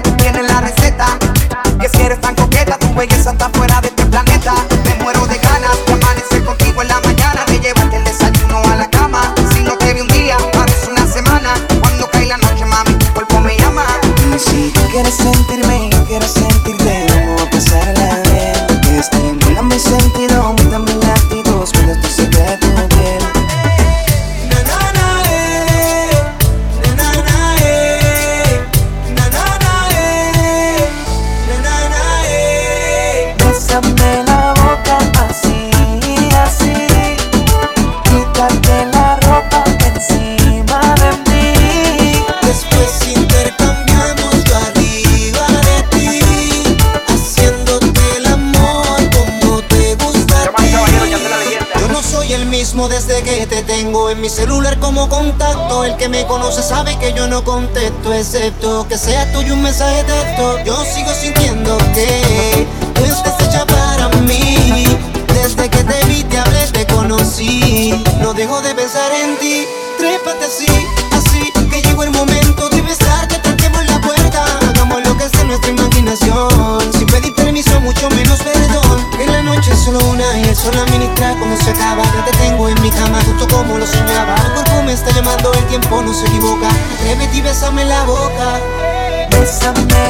tienes la receta. Que si eres tan coqueta, tu belleza está fuera de este planeta. Me muero de ganas de amanecer contigo en la mañana, de llevarte el desayuno a la cama. Si no te vi un día, parece una semana. Cuando cae la noche, mami, tu cuerpo me llama. Y si tú quieres sentirme, yo quiero sentirte. Vamos a pasarla bien. Que estimula mi sentido, aumenta mi latido cuando estoy cerca de tu piel. Bésame la boca así, así. Quítate la ropa encima de mí. Después intercambiamos yo arriba de ti, haciéndote el amor como te gusta a ti. Yo no soy el mismo desde que te tengo en mi celular como contacto. El que me conoce sabe que yo no contesto, excepto que sea tuyo un mensaje de texto. Yo sigo sintiendo que tú estás hecha para mí. Desde que te vi, te hablé, te conocí. No dejo de pensar en ti. Trépate así, así, que llegó el momento de besarte. Toquemos la puerta, hagamos lo que es de nuestra imaginación. Sin pedir permiso, mucho menos perdón. Que la noche es solo una y el sol la ministra. Cuando se acaba, ya te tengo en mi cama, justo como lo soñaba. El cuerpo me está llamando, el tiempo no se equivoca. Atrévete y bésame la boca. Bésame